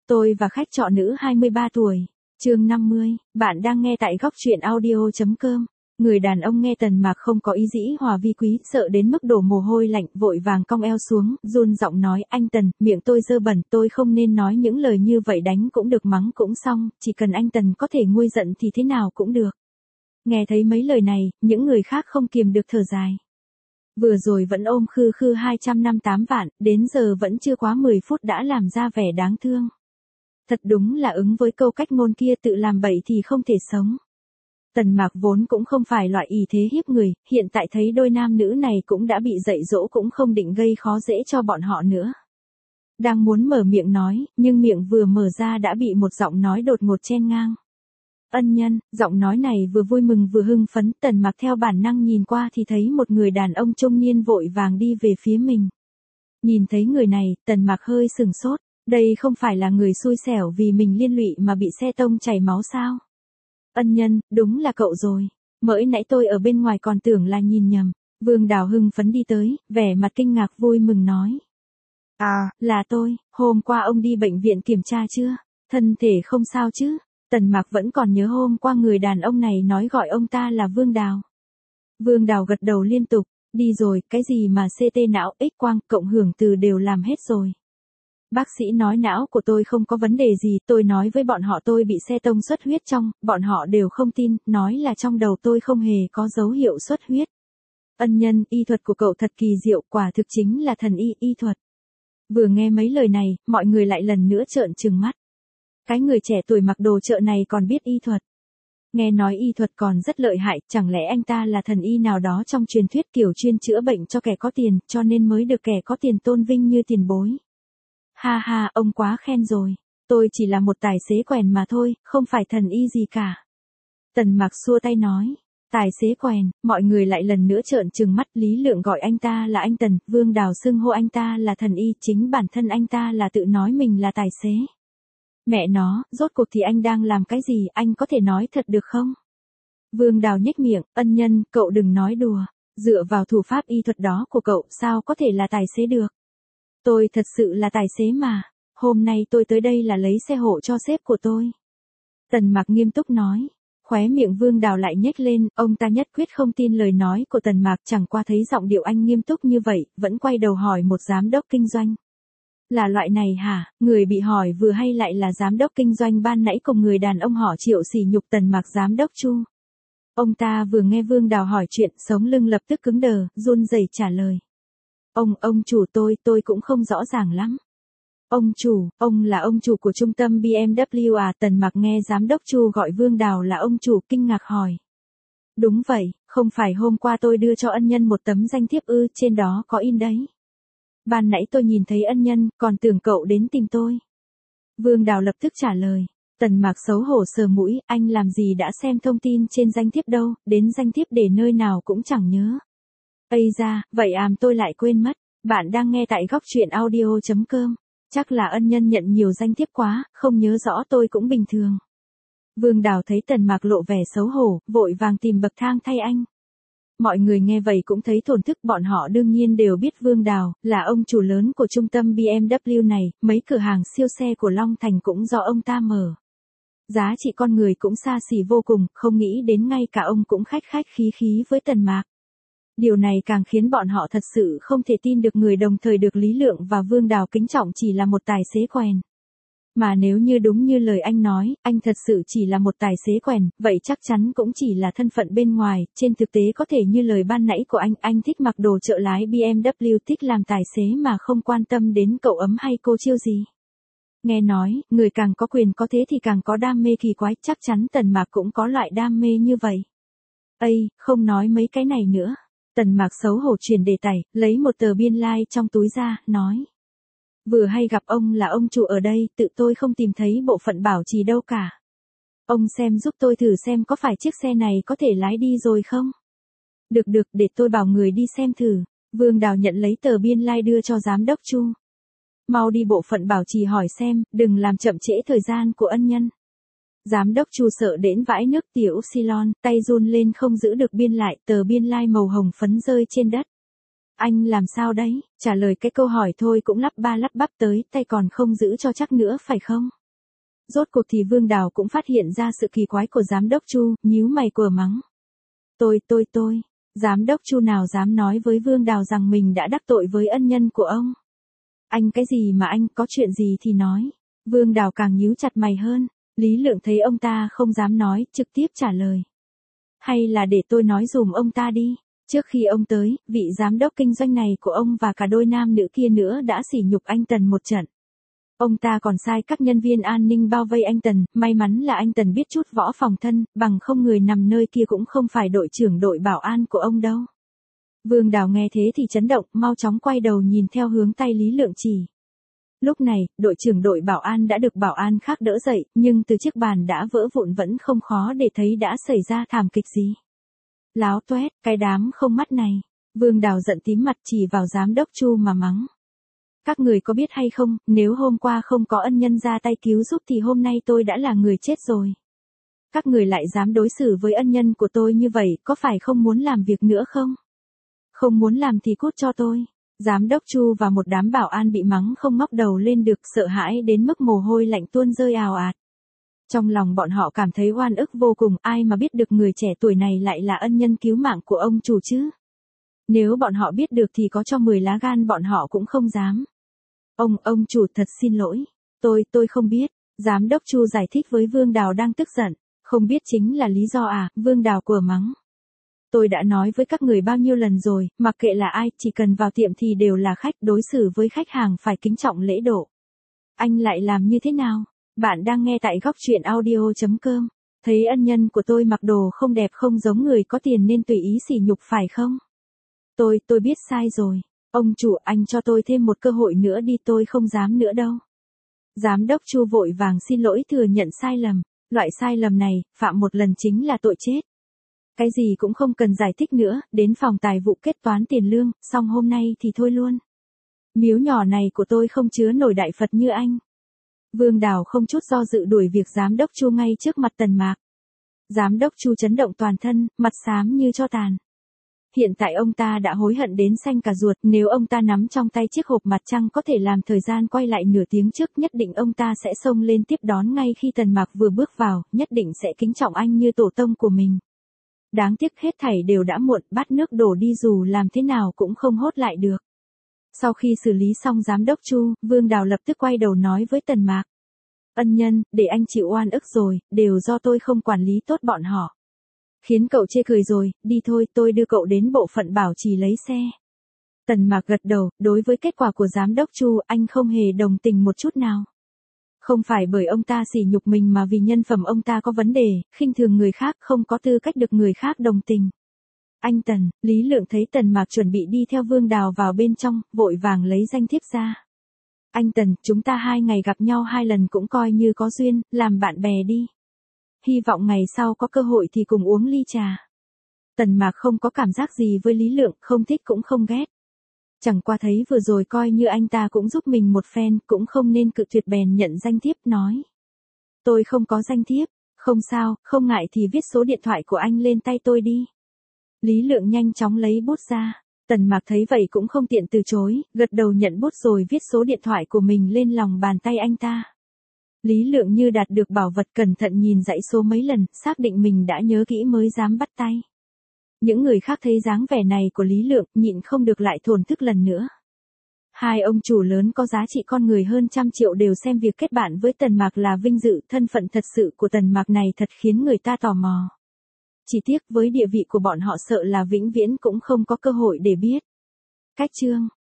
Tôi và khách trọ nữ 23 tuổi. Chương 50, bạn đang nghe tại góc truyện audio.com. Người đàn ông nghe Tần Mạc không có ý dĩ hòa vi quý, sợ đến mức đổ mồ hôi lạnh, vội vàng cong eo xuống, run giọng nói, anh Tần, miệng tôi dơ bẩn, tôi không nên nói những lời như vậy, đánh cũng được mắng cũng xong, chỉ cần anh Tần có thể nguôi giận thì thế nào cũng được. Nghe thấy mấy lời này, những người khác không kiềm được thở dài. Vừa rồi vẫn ôm khư khư 258 vạn, đến giờ vẫn chưa quá 10 phút đã làm ra vẻ đáng thương. Thật đúng là ứng với câu cách ngôn kia, tự làm bậy thì không thể sống. Tần Mạc vốn cũng không phải loại ỷ thế hiếp người, hiện tại thấy đôi nam nữ này cũng đã bị dạy dỗ, cũng không định gây khó dễ cho bọn họ nữa. Đang muốn mở miệng nói, nhưng miệng vừa mở ra đã bị một giọng nói đột ngột chen ngang. Ân Nhân. Giọng nói này vừa vui mừng vừa hưng phấn, Tần Mạc theo bản năng nhìn qua thì thấy một người đàn ông trung niên vội vàng đi về phía mình. Nhìn thấy người này, Tần Mạc hơi sừng sốt, đây không phải là người xui xẻo vì mình liên lụy mà bị xe tông chảy máu sao? Ân Nhân, đúng là cậu rồi. Mới nãy tôi ở bên ngoài còn tưởng là nhìn nhầm. Vương Đào hưng phấn đi tới, vẻ mặt kinh ngạc vui mừng nói. À, là tôi, hôm qua ông đi bệnh viện kiểm tra chưa? Thân thể không sao chứ? Tần Mạc vẫn còn nhớ hôm qua người đàn ông này nói gọi ông ta là Vương Đào. Vương Đào gật đầu liên tục, đi rồi, cái gì mà CT não, X-quang, cộng hưởng từ đều làm hết rồi. Bác sĩ nói não của tôi không có vấn đề gì, tôi nói với bọn họ tôi bị xe tông xuất huyết trong, bọn họ đều không tin, nói là trong đầu tôi không hề có dấu hiệu xuất huyết. Ân Nhân, y thuật của cậu thật kỳ diệu, quả thực chính là thần y thuật. Vừa nghe mấy lời này, mọi người lại lần nữa trợn trừng mắt. Cái người trẻ tuổi mặc đồ chợ này còn biết y thuật. Nghe nói y thuật còn rất lợi hại, chẳng lẽ anh ta là thần y nào đó trong truyền thuyết, kiểu chuyên chữa bệnh cho kẻ có tiền, cho nên mới được kẻ có tiền tôn vinh như tiền bối. Ha ha, ông quá khen rồi. Tôi chỉ là một tài xế quèn mà thôi, không phải thần y gì cả. Tần Mạc xua tay nói. Tài xế quèn, mọi người lại lần nữa trợn trừng mắt. Lý Lượng gọi anh ta là anh Tần, Vương Đào xưng hô anh ta là thần y, chính bản thân anh ta là tự nói mình là tài xế. Mẹ nó, rốt cuộc thì anh đang làm cái gì, anh có thể nói thật được không? Vương Đào nhếch miệng, Ân Nhân, cậu đừng nói đùa. Dựa vào thủ pháp y thuật đó của cậu, sao có thể là tài xế được? Tôi thật sự là tài xế mà. Hôm nay tôi tới đây là lấy xe hộ cho sếp của tôi. Tần Mạc nghiêm túc nói. Khóe miệng Vương Đào lại nhếch lên, ông ta nhất quyết không tin lời nói của Tần Mạc, chẳng qua thấy giọng điệu anh nghiêm túc như vậy, vẫn quay đầu hỏi một giám đốc kinh doanh. Là loại này hả? Người bị hỏi vừa hay lại là giám đốc kinh doanh ban nãy cùng người đàn ông họ Triệu sỉ nhục Tần Mạc giám đốc Chu. Ông ta vừa nghe Vương Đào hỏi chuyện, sống lưng lập tức cứng đờ, run rẩy trả lời. Ông chủ, tôi cũng không rõ ràng lắm. Ông chủ, ông là ông chủ của trung tâm BMW à? Tần Mạc nghe giám đốc Chu gọi Vương Đào là ông chủ, kinh ngạc hỏi. Đúng vậy, không phải hôm qua tôi đưa cho Ân Nhân một tấm danh thiếp ư, trên đó có in đấy. Ban nãy tôi nhìn thấy Ân Nhân, còn tưởng cậu đến tìm tôi. Vương Đào lập tức trả lời. Tần Mạc xấu hổ sờ mũi, anh làm gì đã xem thông tin trên danh thiếp đâu, đến danh thiếp để nơi nào cũng chẳng nhớ. Ây da, vậy tôi lại quên mất. Bạn đang nghe tại góc truyện audio.com. Chắc là Ân Nhân nhận nhiều danh thiếp quá, không nhớ rõ, tôi cũng bình thường. Vương Đào thấy Tần Mạc lộ vẻ xấu hổ, vội vàng tìm bậc thang thay anh. Mọi người nghe vậy cũng thấy thổn thức, bọn họ đương nhiên đều biết Vương Đào là ông chủ lớn của trung tâm BMW này, mấy cửa hàng siêu xe của Long Thành cũng do ông ta mở. Giá trị con người cũng xa xỉ vô cùng, không nghĩ đến ngay cả ông cũng khách khí khí với Tần Mạc. Điều này càng khiến bọn họ thật sự không thể tin được người đồng thời được Lý Lượng và Vương Đào kính trọng chỉ là một tài xế quèn. Mà nếu như đúng như lời anh nói, anh thật sự chỉ là một tài xế quèn, vậy chắc chắn cũng chỉ là thân phận bên ngoài, trên thực tế có thể như lời ban nãy của anh thích mặc đồ chợ lái BMW, thích làm tài xế mà không quan tâm đến cậu ấm hay cô chiêu gì. Nghe nói, người càng có quyền có thế thì càng có đam mê kỳ quái, chắc chắn Tần Mạc cũng có loại đam mê như vậy. Không nói mấy cái này nữa. Tần Mạc xấu hổ chuyển đề tài, lấy một tờ biên lai trong túi ra, nói. Vừa hay gặp ông là ông chủ ở đây, tự tôi không tìm thấy bộ phận bảo trì đâu cả. Ông xem giúp tôi thử xem có phải chiếc xe này có thể lái đi rồi không? Được, để tôi bảo người đi xem thử. Vương Đào nhận lấy tờ biên lai đưa cho giám đốc Chu. Mau đi bộ phận bảo trì hỏi xem, đừng làm chậm trễ thời gian của Ân Nhân. Giám đốc Chu sợ đến vãi nước tiểu xylon, tay run lên không giữ được biên lại, tờ biên lai màu hồng phấn rơi trên đất. Anh làm sao đấy? Trả lời cái câu hỏi thôi cũng lắp ba lắp bắp tới, tay còn không giữ cho chắc nữa phải không? Rốt cuộc thì Vương Đào cũng phát hiện ra sự kỳ quái của giám đốc Chu, nhíu mày của mắng. Tôi, giám đốc Chu nào dám nói với Vương Đào rằng mình đã đắc tội với ân nhân của ông. Anh cái gì mà anh, có chuyện gì thì nói. Vương Đào càng nhíu chặt mày hơn, Lý Lượng thấy ông ta không dám nói, trực tiếp trả lời. Hay là để tôi nói dùm ông ta đi. Trước khi ông tới, vị giám đốc kinh doanh này của ông và cả đôi nam nữ kia nữa đã sỉ nhục anh Tần một trận. Ông ta còn sai các nhân viên an ninh bao vây anh Tần, may mắn là anh Tần biết chút võ phòng thân, bằng không người nằm nơi kia cũng không phải đội trưởng đội bảo an của ông đâu. Vương Đào nghe thế thì chấn động, mau chóng quay đầu nhìn theo hướng tay Lý Lượng chỉ. Lúc này, đội trưởng đội bảo an đã được bảo an khác đỡ dậy, nhưng từ chiếc bàn đã vỡ vụn vẫn không khó để thấy đã xảy ra thảm kịch gì. Láo toét, cái đám không mắt này. Vương Đào giận tím mặt chỉ vào giám đốc Chu mà mắng. Các người có biết hay không, nếu hôm qua không có ân nhân ra tay cứu giúp thì hôm nay tôi đã là người chết rồi. Các người lại dám đối xử với ân nhân của tôi như vậy, có phải không muốn làm việc nữa không? Không muốn làm thì cút cho tôi. Giám đốc Chu và một đám bảo an bị mắng không ngóc đầu lên được, sợ hãi đến mức mồ hôi lạnh tuôn rơi ào ạt. Trong lòng bọn họ cảm thấy oan ức vô cùng, ai mà biết được người trẻ tuổi này lại là ân nhân cứu mạng của ông chủ chứ. Nếu bọn họ biết được thì có cho 10 lá gan bọn họ cũng không dám. Ông chủ thật xin lỗi. Tôi không biết. Giám đốc Chu giải thích với Vương Đào đang tức giận. Không biết chính là lý do à, Vương Đào của mắng. Tôi đã nói với các người bao nhiêu lần rồi, mặc kệ là ai, chỉ cần vào tiệm thì đều là khách, đối xử với khách hàng phải kính trọng lễ độ. Anh lại làm như thế nào? Bạn đang nghe tại góc truyện audio.com. Thấy ân nhân của tôi mặc đồ không đẹp không giống người có tiền nên tùy ý sỉ nhục phải không? Tôi biết sai rồi. Ông chủ, anh cho tôi thêm một cơ hội nữa đi, tôi không dám nữa đâu. Giám đốc Chu vội vàng xin lỗi thừa nhận sai lầm. Loại sai lầm này, phạm một lần chính là tội chết. Cái gì cũng không cần giải thích nữa, đến phòng tài vụ kết toán tiền lương, xong hôm nay thì thôi luôn. Miếu nhỏ này của tôi không chứa nổi đại Phật như anh. Vương Đào không chút do dự đuổi việc giám đốc Chu ngay trước mặt Tần Mạc. Giám đốc Chu chấn động toàn thân, mặt xám như tro tàn. Hiện tại ông ta đã hối hận đến xanh cả ruột, nếu ông ta nắm trong tay chiếc hộp mặt trăng có thể làm thời gian quay lại nửa tiếng trước, nhất định ông ta sẽ xông lên tiếp đón ngay khi Tần Mạc vừa bước vào, nhất định sẽ kính trọng anh như tổ tông của mình. Đáng tiếc hết thảy đều đã muộn, bát nước đổ đi dù làm thế nào cũng không hốt lại được. Sau khi xử lý xong giám đốc Chu, Vương Đào lập tức quay đầu nói với Tần Mạc. Ân nhân, để anh chịu oan ức rồi, đều do tôi không quản lý tốt bọn họ. Khiến cậu chê cười rồi, đi thôi, tôi đưa cậu đến bộ phận bảo trì lấy xe. Tần Mạc gật đầu, đối với kết quả của giám đốc Chu, anh không hề đồng tình một chút nào. Không phải bởi ông ta sỉ nhục mình mà vì nhân phẩm ông ta có vấn đề, khinh thường người khác, không có tư cách được người khác đồng tình. Anh Tần, Lý Lượng thấy Tần Mạc chuẩn bị đi theo Vương Đào vào bên trong, vội vàng lấy danh thiếp ra. Anh Tần, chúng ta 2 ngày gặp nhau 2 lần cũng coi như có duyên, làm bạn bè đi. Hy vọng ngày sau có cơ hội thì cùng uống ly trà. Tần Mạc không có cảm giác gì với Lý Lượng, không thích cũng không ghét. Chẳng qua thấy vừa rồi coi như anh ta cũng giúp mình một phen, cũng không nên cự tuyệt bèn nhận danh thiếp nói. Tôi không có danh thiếp, không sao, không ngại thì viết số điện thoại của anh lên tay tôi đi. Lý Lượng nhanh chóng lấy bút ra, Tần Mạc thấy vậy cũng không tiện từ chối, gật đầu nhận bút rồi viết số điện thoại của mình lên lòng bàn tay anh ta. Lý Lượng như đạt được bảo vật cẩn thận nhìn dãy số mấy lần, xác định mình đã nhớ kỹ mới dám bắt tay. Những người khác thấy dáng vẻ này của Lý Lượng, nhịn không được lại thổn thức lần nữa. Hai ông chủ lớn có giá trị con người hơn 100 triệu đều xem việc kết bạn với Tần Mạc là vinh dự, thân phận thật sự của Tần Mạc này thật khiến người ta tò mò. Chỉ tiếc với địa vị của bọn họ sợ là vĩnh viễn cũng không có cơ hội để biết. Cách chương